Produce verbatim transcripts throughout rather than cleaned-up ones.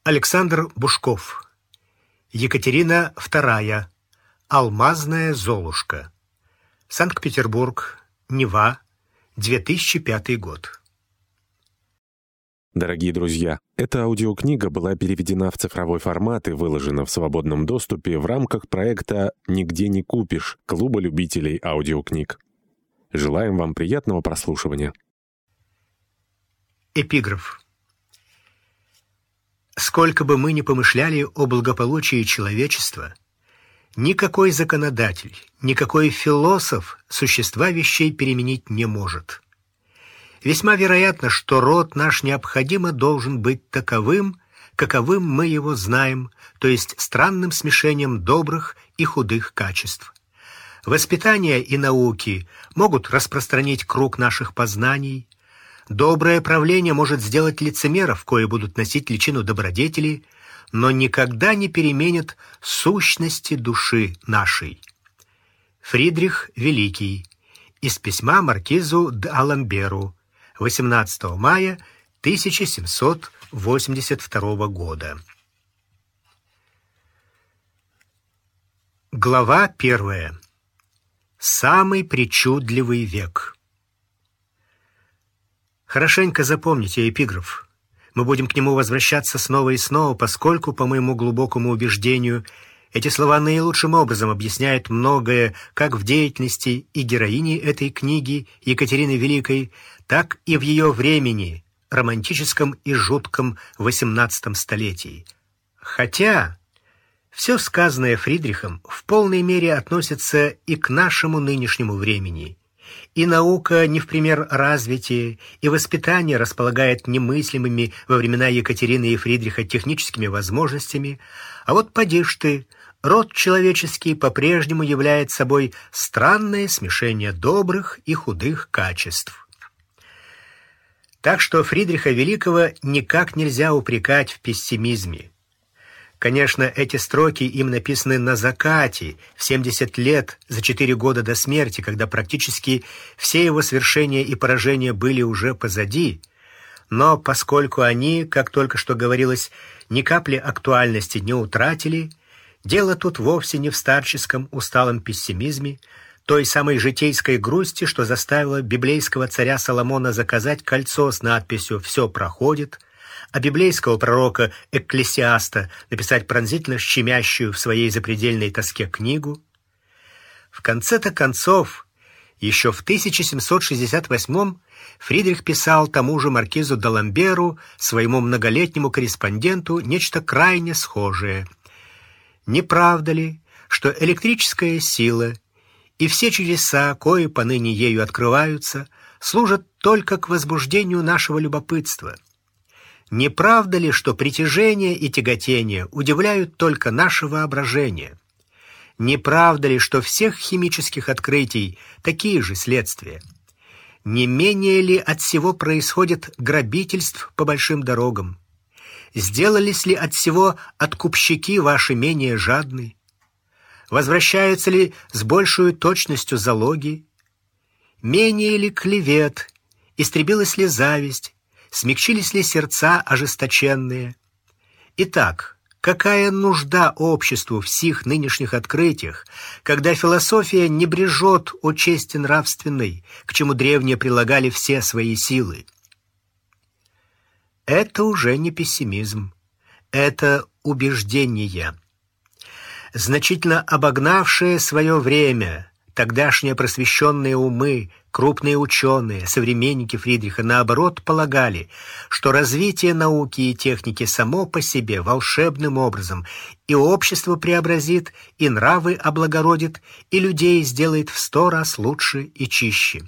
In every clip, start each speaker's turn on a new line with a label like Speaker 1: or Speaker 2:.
Speaker 1: Александр Бушков. Екатерина вторая. Алмазная Золушка. Санкт-Петербург. Нева. две тысячи пятый год.
Speaker 2: Дорогие друзья, эта аудиокнига была переведена в цифровой формат и выложена в свободном доступе в рамках проекта «Нигде не купишь» Клуба любителей аудиокниг. Желаем вам приятного прослушивания.
Speaker 1: Эпиграф. Сколько бы мы ни помышляли о благополучии человечества, никакой законодатель, никакой философ существа вещей переменить не может. Весьма вероятно, что род наш необходимо должен быть таковым, каковым мы его знаем, то есть странным смешением добрых и худых качеств. Воспитание и науки могут распространить круг наших познаний. Доброе правление может сделать лицемеров, кои будут носить личину добродетели, но никогда не переменит сущности души нашей. Фридрих Великий. Из письма маркизу де Аламберу. восемнадцатого мая тысяча семьсот восемьдесят второго года. Глава первая. Самый причудливый век. Хорошенько запомните эпиграф. Мы будем к нему возвращаться снова и снова, поскольку, по моему глубокому убеждению, эти слова наилучшим образом объясняют многое как в деятельности и героини этой книги Екатерины Великой, так и в ее времени, романтическом и жутком восемнадцатом столетии. Хотя все сказанное Фридрихом в полной мере относится и к нашему нынешнему времени. И наука не в пример развития, и воспитание располагает немыслимыми во времена Екатерины и Фридриха техническими возможностями, а вот поди ж ты, род человеческий по-прежнему является собой странное смешение добрых и худых качеств. Так что Фридриха Великого никак нельзя упрекать в пессимизме. Конечно, эти строки им написаны на закате, в семьдесят лет, за четыре года до смерти, когда практически все его свершения и поражения были уже позади. Но поскольку они, как только что говорилось, ни капли актуальности не утратили, дело тут вовсе не в старческом усталом пессимизме, той самой житейской грусти, что заставила библейского царя Соломона заказать кольцо с надписью «Все проходит», а библейского пророка Экклесиаста написать пронзительно щемящую в своей запредельной тоске книгу. В конце-то концов, еще в тысяча семьсот шестьдесят восьмом Фридрих писал тому же маркизу де Ламберу, своему многолетнему корреспонденту, нечто крайне схожее. Не правда ли, что электрическая сила и все чудеса, кои поныне ею открываются, служат только к возбуждению нашего любопытства? Не правда ли, что притяжение и тяготение удивляют только наше воображение? Не правда ли, что всех химических открытий такие же следствия? Не менее ли от всего происходит грабительств по большим дорогам? Сделались ли от всего откупщики ваши менее жадны? Возвращаются ли с большей точностью залоги? Менее ли клевет? Истребилась ли зависть? Смягчились ли сердца ожесточенные? Итак, какая нужда обществу в сих нынешних открытиях, когда философия не брежет о чести нравственной, к чему древние прилагали все свои силы? Это уже не пессимизм, это убеждение. Значительно обогнавшее свое время, тогдашние просвещенные умы, крупные ученые, современники Фридриха, наоборот, полагали, что развитие науки и техники само по себе волшебным образом и общество преобразит, и нравы облагородит, и людей сделает в сто раз лучше и чище.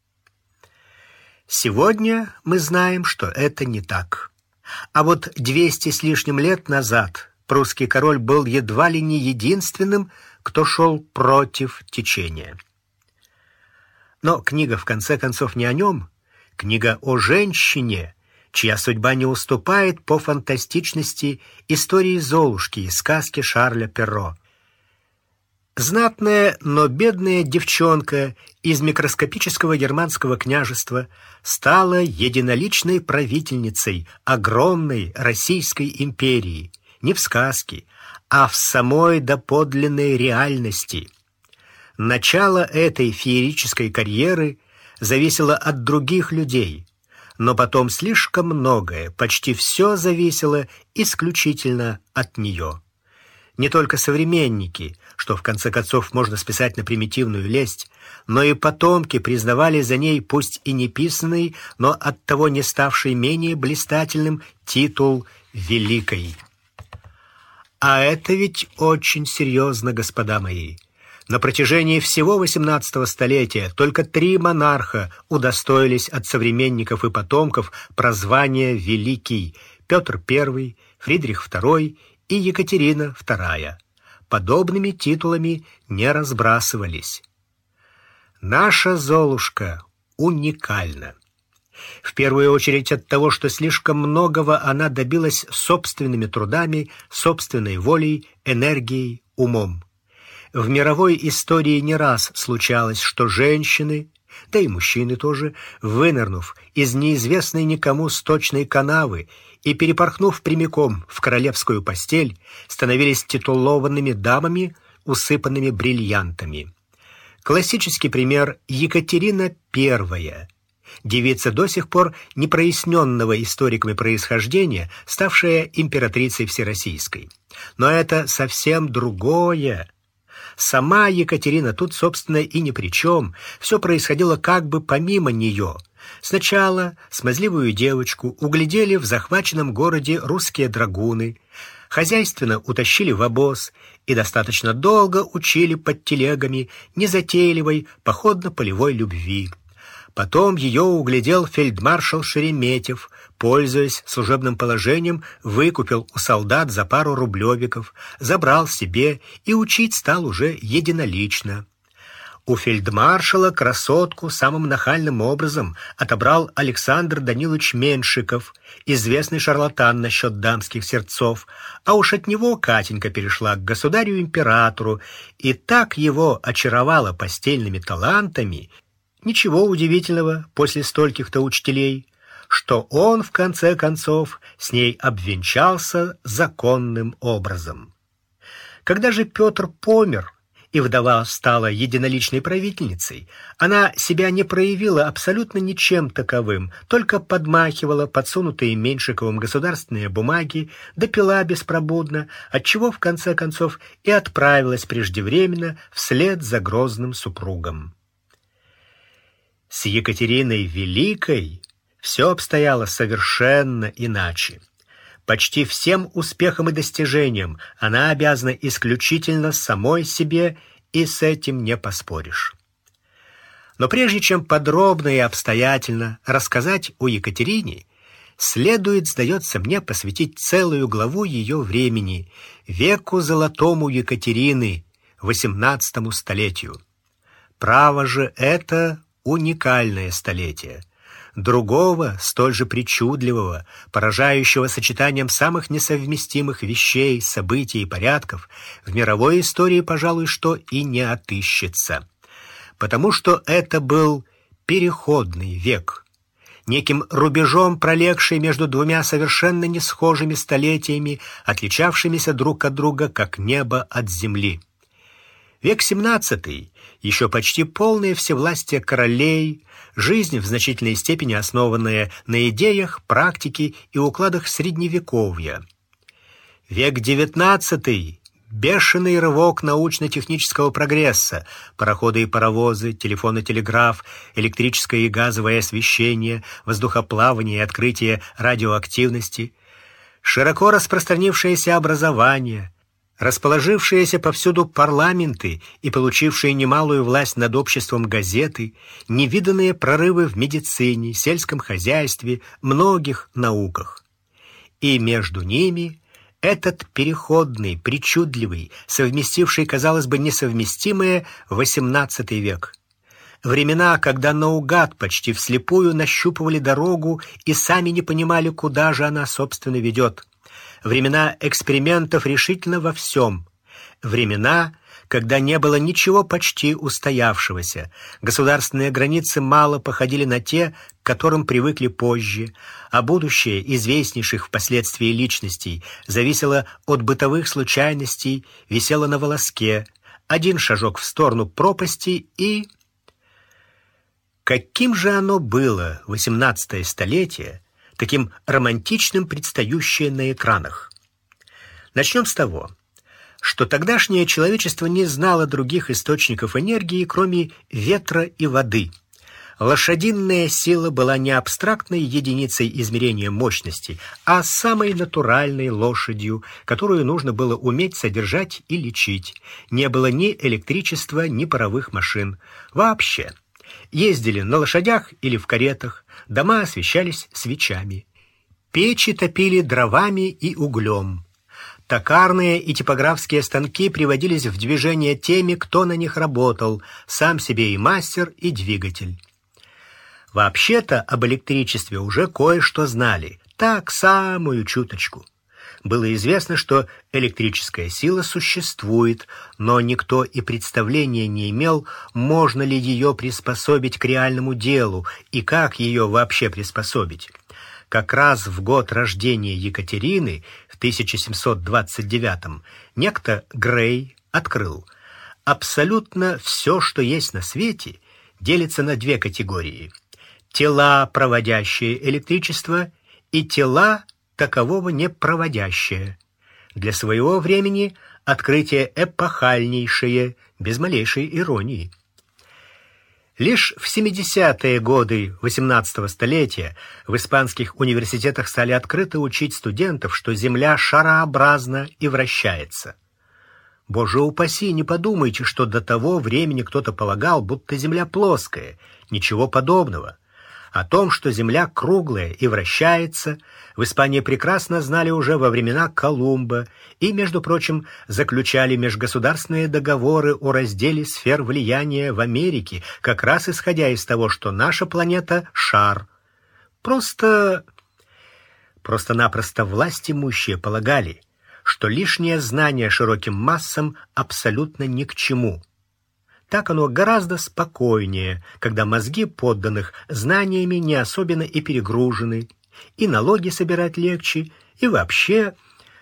Speaker 1: Сегодня мы знаем, что это не так. А вот двести с лишним лет назад прусский король был едва ли не единственным, кто шел против течения. Но книга, в конце концов, не о нем. Книга о женщине, чья судьба не уступает по фантастичности истории Золушки из сказки Шарля Перро. Знатная, но бедная девчонка из микроскопического германского княжества стала единоличной правительницей огромной Российской империи, не в сказке, а в самой доподлинной реальности. Начало этой феерической карьеры зависело от других людей, но потом слишком многое, почти все зависело исключительно от нее. Не только современники, что в конце концов можно списать на примитивную лесть, но и потомки признавали за ней пусть и не писанный, но оттого не ставший менее блистательным титул «Великой». А это ведь очень серьезно, господа мои. На протяжении всего восемнадцатого столетия только три монарха удостоились от современников и потомков прозвания «Великий» — Петр Первый, Фридрих Второй и Екатерина Вторая. Подобными титулами не разбрасывались. Наша Золушка уникальна. В первую очередь от того, что слишком многого она добилась собственными трудами, собственной волей, энергией, умом. В мировой истории не раз случалось, что женщины, да и мужчины тоже, вынырнув из неизвестной никому сточной канавы и перепорхнув прямиком в королевскую постель, становились титулованными дамами, усыпанными бриллиантами. Классический пример — Екатерина Первая, девица до сих пор непроясненного историками происхождения, ставшая императрицей всероссийской. Но это совсем другое. Сама Екатерина тут, собственно, и ни при чем. Все происходило как бы помимо нее. Сначала смазливую девочку углядели в захваченном городе русские драгуны, хозяйственно утащили в обоз и достаточно долго учили под телегами незатейливой походно-полевой любви. Потом ее углядел фельдмаршал Шереметьев, пользуясь служебным положением, выкупил у солдат за пару рублевиков, забрал себе и учить стал уже единолично. У фельдмаршала красотку самым нахальным образом отобрал Александр Данилович Меншиков, известный шарлатан насчет дамских сердцов, а уж от него Катенька перешла к государю-императору и так его очаровала постельными талантами, ничего удивительного после стольких-то учителей, что он, в конце концов, с ней обвенчался законным образом. Когда же Петр помер, и вдова стала единоличной правительницей, она себя не проявила абсолютно ничем таковым, только подмахивала подсунутые Меншиковым государственные бумаги, допила беспробудно, отчего, в конце концов, и отправилась преждевременно вслед за грозным супругом. С Екатериной Великой все обстояло совершенно иначе. Почти всем успехам и достижениям она обязана исключительно самой себе, и с этим не поспоришь. Но прежде чем подробно и обстоятельно рассказать о Екатерине, следует, сдается мне, посвятить целую главу ее времени, веку золотому Екатерины, восемнадцатому столетию. Право же, это уникальное столетие. Другого, столь же причудливого, поражающего сочетанием самых несовместимых вещей, событий и порядков, в мировой истории, пожалуй, что и не отыщется. Потому что это был переходный век, неким рубежом пролегший между двумя совершенно не схожими столетиями, отличавшимися друг от друга, как небо от земли. Век семнадцатый, еще почти полное всевластие королей, жизнь в значительной степени основанная на идеях, практике и укладах средневековья. Век девятнадцатый, бешеный рывок научно-технического прогресса, пароходы и паровозы, телефон и телеграф, электрическое и газовое освещение, воздухоплавание и открытие радиоактивности, широко распространившееся образование, расположившиеся повсюду парламенты и получившие немалую власть над обществом газеты, невиданные прорывы в медицине, сельском хозяйстве, многих науках. И между ними этот переходный, причудливый, совместивший, казалось бы, несовместимое восемнадцатый век. Времена, когда наугад почти вслепую нащупывали дорогу и сами не понимали, куда же она, собственно, ведет. Времена экспериментов решительно во всем. Времена, когда не было ничего почти устоявшегося. Государственные границы мало походили на те, к которым привыкли позже, а будущее известнейших впоследствии личностей зависело от бытовых случайностей, висело на волоске. Один шажок в сторону пропасти и... Каким же оно было, восемнадцатое столетие, таким романтичным, предстающее на экранах? Начнем с того, что тогдашнее человечество не знало других источников энергии, кроме ветра и воды. Лошадиная сила была не абстрактной единицей измерения мощности, а самой натуральной лошадью, которую нужно было уметь содержать и лечить. Не было ни электричества, ни паровых машин. Вообще. Ездили на лошадях или в каретах, дома освещались свечами. Печи топили дровами и углем. Токарные и типографские станки приводились в движение теми, кто на них работал, сам себе и мастер, и двигатель. Вообще-то об электричестве уже кое-что знали, так, самую чуточку. Было известно, что электрическая сила существует, но никто и представления не имел, можно ли ее приспособить к реальному делу и как ее вообще приспособить. Как раз в год рождения Екатерины, в тысяча семьсот двадцать девятом, некто Грей открыл: абсолютно все, что есть на свете, делится на две категории: тела, проводящие электричество, и тела, такового не проводящее. Для своего времени открытие эпохальнейшее, без малейшей иронии. Лишь в семидесятые годы восемнадцатого столетия в испанских университетах стали открыто учить студентов, что Земля шарообразна и вращается. Боже упаси, не подумайте, что до того времени кто-то полагал, будто Земля плоская. Ничего подобного. О том, что Земля круглая и вращается, в Испании прекрасно знали уже во времена Колумба и, между прочим, заключали межгосударственные договоры о разделе сфер влияния в Америке, как раз исходя из того, что наша планета — шар. Просто... Просто-напросто власть имущие полагали, что лишнее знание широким массам абсолютно ни к чему. Так оно гораздо спокойнее, когда мозги подданных знаниями не особенно и перегружены, и налоги собирать легче, и вообще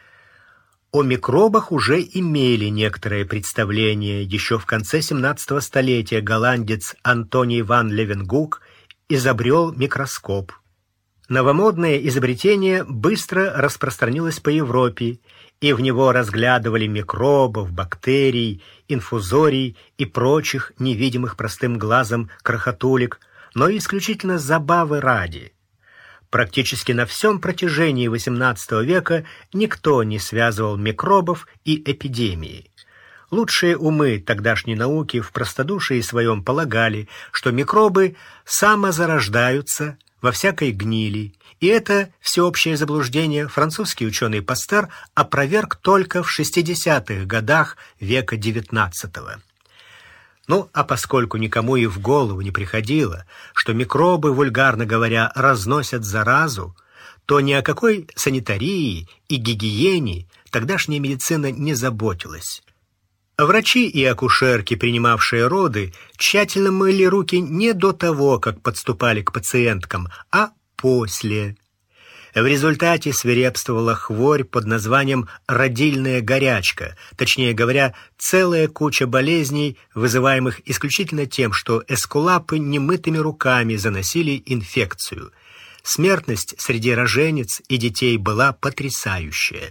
Speaker 1: о микробах уже имели некоторое представление. Еще в конце семнадцатого столетия голландец Антоний ван Левенгук изобрел микроскоп. Новомодное изобретение быстро распространилось по Европе, и в него разглядывали микробов, бактерий, инфузорий и прочих невидимых простым глазом крохотулек, но исключительно забавы ради. Практически на всем протяжении восемнадцатого века никто не связывал микробов и эпидемии. Лучшие умы тогдашней науки в простодушии своем полагали, что микробы самозарождаются во всякой гнили, и это всеобщее заблуждение французский ученый Пастер опроверг только в шестидесятых годах века девятнадцатого. Ну, а поскольку никому и в голову не приходило, что микробы, вульгарно говоря, разносят заразу, то ни о какой санитарии и гигиене тогдашняя медицина не заботилась. Врачи и акушерки, принимавшие роды, тщательно мыли руки не до того, как подступали к пациенткам, а после. В результате свирепствовала хворь под названием родильная горячка, точнее говоря, целая куча болезней, вызываемых исключительно тем, что эскулапы немытыми руками заносили инфекцию. Смертность среди роженец и детей была потрясающая.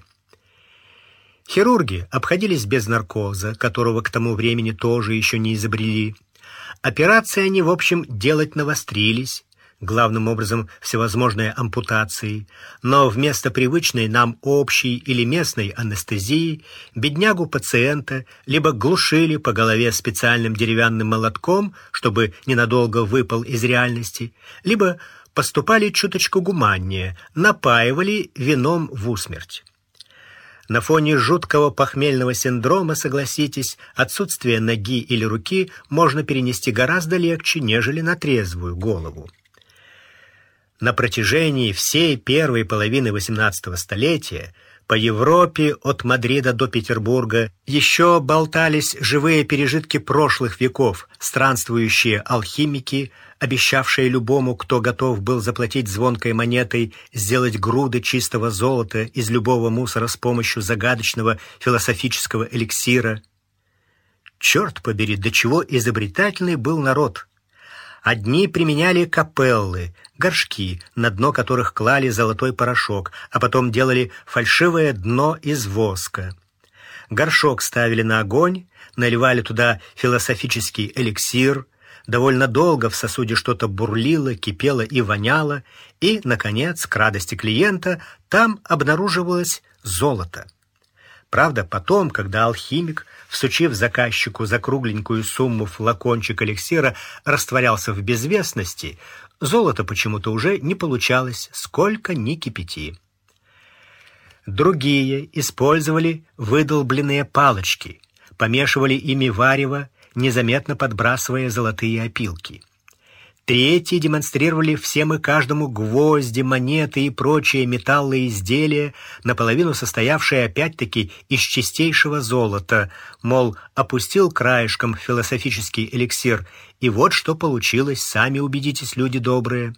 Speaker 1: Хирурги обходились без наркоза, которого к тому времени тоже еще не изобрели. Операции они, в общем, делать навострились, главным образом всевозможные ампутации, но вместо привычной нам общей или местной анестезии беднягу пациента либо глушили по голове специальным деревянным молотком, чтобы ненадолго выпал из реальности, либо поступали чуточку гуманнее, напаивали вином в усмерть. На фоне жуткого похмельного синдрома, согласитесь, отсутствие ноги или руки можно перенести гораздо легче, нежели на трезвую голову. На протяжении всей первой половины восемнадцатого столетия По Европе от Мадрида до Петербурга еще болтались живые пережитки прошлых веков, странствующие алхимики, обещавшие любому, кто готов был заплатить звонкой монетой, сделать груды чистого золота из любого мусора с помощью загадочного философического эликсира. Черт побери, до чего изобретательный был народ! Одни применяли капеллы, горшки, на дно которых клали золотой порошок, а потом делали фальшивое дно из воска. Горшок ставили на огонь, наливали туда философический эликсир, довольно долго в сосуде что-то бурлило, кипело и воняло, и, наконец, к радости клиента, там обнаруживалось золото. Правда, потом, когда алхимик, всучив заказчику за кругленькую сумму флакончик эликсира, растворялся в безвестности, золото почему-то уже не получалось, сколько ни кипяти. Другие использовали выдолбленные палочки, помешивали ими варево, незаметно подбрасывая золотые опилки. Третьи демонстрировали всем и каждому гвозди, монеты и прочие металлы изделия, наполовину состоявшие опять-таки из чистейшего золота, мол, опустил краешком философический эликсир, и вот что получилось, сами убедитесь, люди добрые.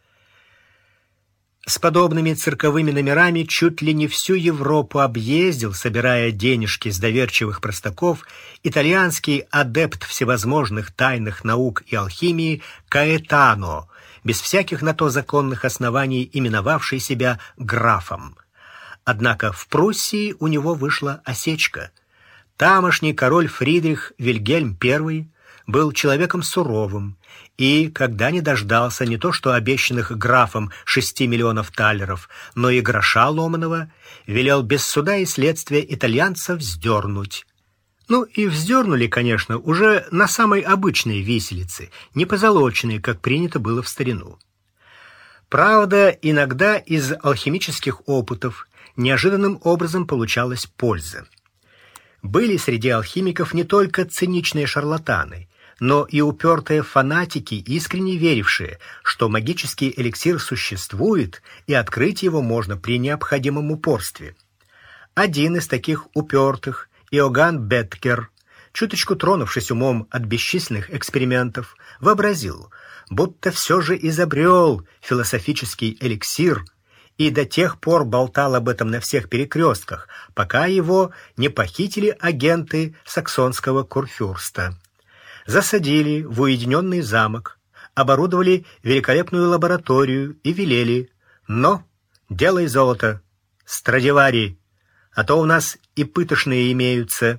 Speaker 1: С подобными цирковыми номерами чуть ли не всю Европу объездил, собирая денежки с доверчивых простаков, итальянский адепт всевозможных тайных наук и алхимии Каэтано, без всяких на то законных оснований именовавший себя графом. Однако в Пруссии у него вышла осечка. Тамошний король Фридрих Вильгельм I был человеком суровым и, когда не дождался не то что обещанных графом шести миллионов талеров, но и гроша ломаного, велел без суда и следствия итальянца вздернуть. Ну и вздернули, конечно, уже на самой обычной виселице, не позолоченной, как принято было в старину. Правда, иногда из алхимических опытов неожиданным образом получалась польза. Были среди алхимиков не только циничные шарлатаны, но и упертые фанатики, искренне верившие, что магический эликсир существует и открыть его можно при необходимом упорстве. Один из таких упертых, Иоганн Беткер, чуточку тронувшись умом от бесчисленных экспериментов, вообразил, будто все же изобрел философический эликсир, и до тех пор болтал об этом на всех перекрестках, пока его не похитили агенты саксонского курфюрста. Засадили в уединенный замок, оборудовали великолепную лабораторию и велели: «Но, делай золото, Страдивари, а то у нас и пытошные имеются».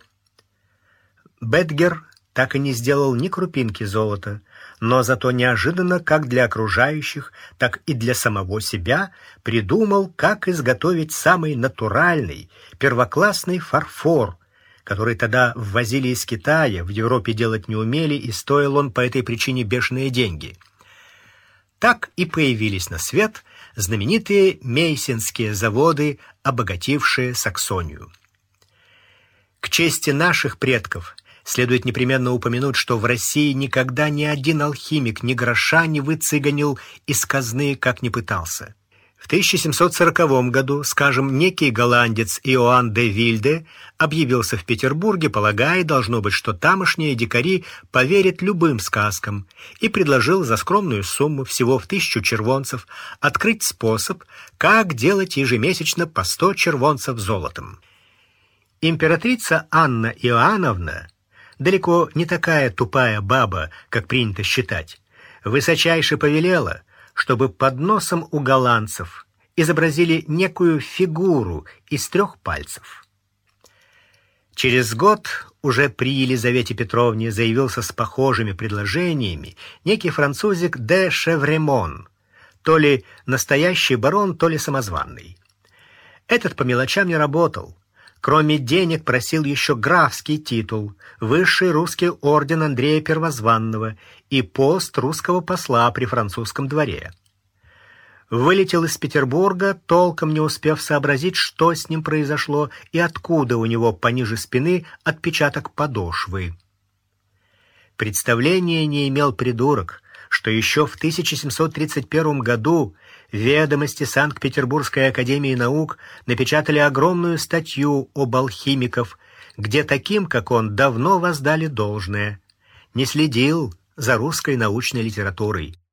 Speaker 1: Бетгер так и не сделал ни крупинки золота, но зато неожиданно как для окружающих, так и для самого себя придумал, как изготовить самый натуральный, первоклассный фарфор, который тогда ввозили из Китая, в Европе делать не умели, и стоил он по этой причине бешеные деньги. Так и появились на свет знаменитые мейсенские заводы, обогатившие Саксонию. К чести наших предков следует непременно упомянуть, что в России никогда ни один алхимик ни гроша не выцыганил из казны, как ни пытался. В тысяча семьсот сороковом году, скажем, некий голландец Иоанн де Вильде объявился в Петербурге, полагая, должно быть, что тамошние дикари поверят любым сказкам, и предложил за скромную сумму, всего в тысячу червонцев, открыть способ, как делать ежемесячно по сто червонцев золотом. Императрица Анна Иоанновна, далеко не такая тупая баба, как принято считать, высочайше повелела, чтобы под носом у голландцев изобразили некую фигуру из трех пальцев. Через год уже при Елизавете Петровне заявился с похожими предложениями некий французик де Шевремон, то ли настоящий барон, то ли самозванный. Этот по мелочам не работал. Кроме денег просил еще графский титул, высший русский орден Андрея Первозванного и пост русского посла при французском дворе. Вылетел из Петербурга, толком не успев сообразить, что с ним произошло и откуда у него пониже спины отпечаток подошвы. Представления не имел придурок, что еще в тысяча семьсот тридцать первом году Ведомости Санкт-Петербургской академии наук напечатали огромную статью об алхимиков, где таким, как он, давно воздали должное. Не следил за русской научной литературой.